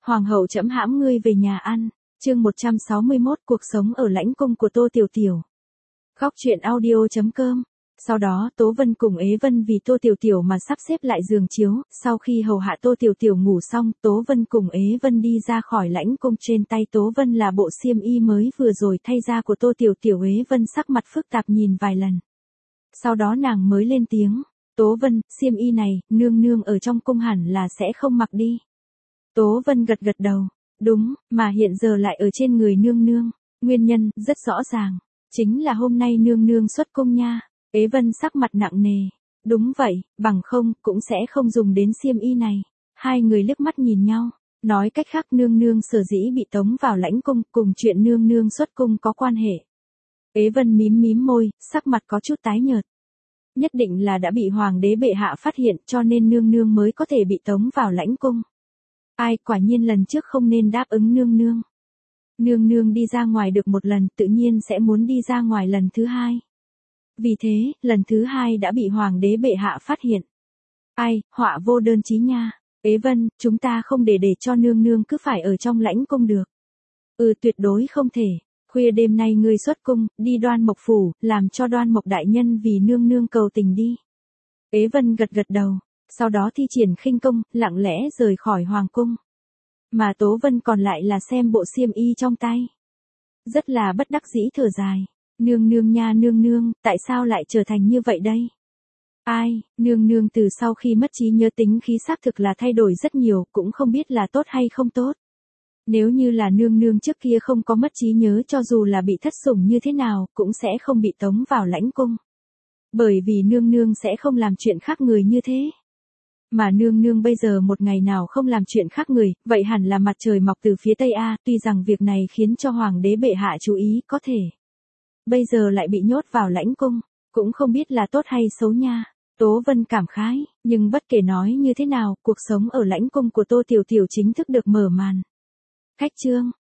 Hoàng hậu trẫm hãm ngươi về nhà ăn. Chương 161 cuộc sống ở lãnh cung của Tô Tiểu Tiểu. Góc truyện audio.com. Sau đó Tố Vân cùng Ế Vân vì Tô Tiểu Tiểu mà sắp xếp lại giường chiếu, sau khi hầu hạ Tô Tiểu Tiểu ngủ xong, Tố Vân cùng Ế Vân đi ra khỏi lãnh cung, trên tay Tố Vân là bộ xiêm y mới vừa rồi thay ra của Tô Tiểu Tiểu. Ế Vân sắc mặt phức tạp nhìn vài lần. Sau đó nàng mới lên tiếng, Tố Vân, xiêm y này, nương nương ở trong cung hẳn là sẽ không mặc đi. Tố Vân gật gật đầu, đúng, mà hiện giờ lại ở trên người nương nương, nguyên nhân, rất rõ ràng, chính là hôm nay nương nương xuất cung nha. Ế Vân sắc mặt nặng nề, đúng vậy, bằng không, cũng sẽ không dùng đến xiêm y này. Hai người liếc mắt nhìn nhau, nói cách khác nương nương sở dĩ bị tống vào lãnh cung, cùng chuyện nương nương xuất cung có quan hệ. Ế Vân mím mím môi, sắc mặt có chút tái nhợt. Nhất định là đã bị hoàng đế bệ hạ phát hiện, cho nên nương nương mới có thể bị tống vào lãnh cung. Ai, quả nhiên lần trước không nên đáp ứng nương nương. Nương nương đi ra ngoài được một lần, tự nhiên sẽ muốn đi ra ngoài lần thứ hai. Vì thế, lần thứ hai đã bị hoàng đế bệ hạ phát hiện. Ai, họa vô đơn chí nha. Ế Vân, chúng ta không để cho nương nương cứ phải ở trong lãnh cung được. Tuyệt đối không thể. Khuya đêm nay ngươi xuất cung, đi Đoan Mộc phủ, làm cho Đoan Mộc đại nhân vì nương nương cầu tình đi. Ế Vân gật gật đầu, sau đó thi triển khinh công, lặng lẽ rời khỏi hoàng cung. Mà Tố Vân còn lại là xem bộ xiêm y trong tay. Rất là bất đắc dĩ thở dài. Nương nương nha nương nương, tại sao lại trở thành như vậy đây? Ai, nương nương từ sau khi mất trí nhớ tính khí xác thực là thay đổi rất nhiều, cũng không biết là tốt hay không tốt. Nếu như là nương nương trước kia không có mất trí nhớ, cho dù là bị thất sủng như thế nào, cũng sẽ không bị tống vào lãnh cung. Bởi vì nương nương sẽ không làm chuyện khác người như thế. Mà nương nương bây giờ một ngày nào không làm chuyện khác người, vậy hẳn là mặt trời mọc từ phía tây a, tuy rằng việc này khiến cho hoàng đế bệ hạ chú ý, có thể. Bây giờ lại bị nhốt vào lãnh cung, cũng không biết là tốt hay xấu nha. Tố Vân cảm khái, nhưng bất kể nói như thế nào, cuộc sống ở lãnh cung của Tô Tiểu Tiểu chính thức được mở màn. Khách trương,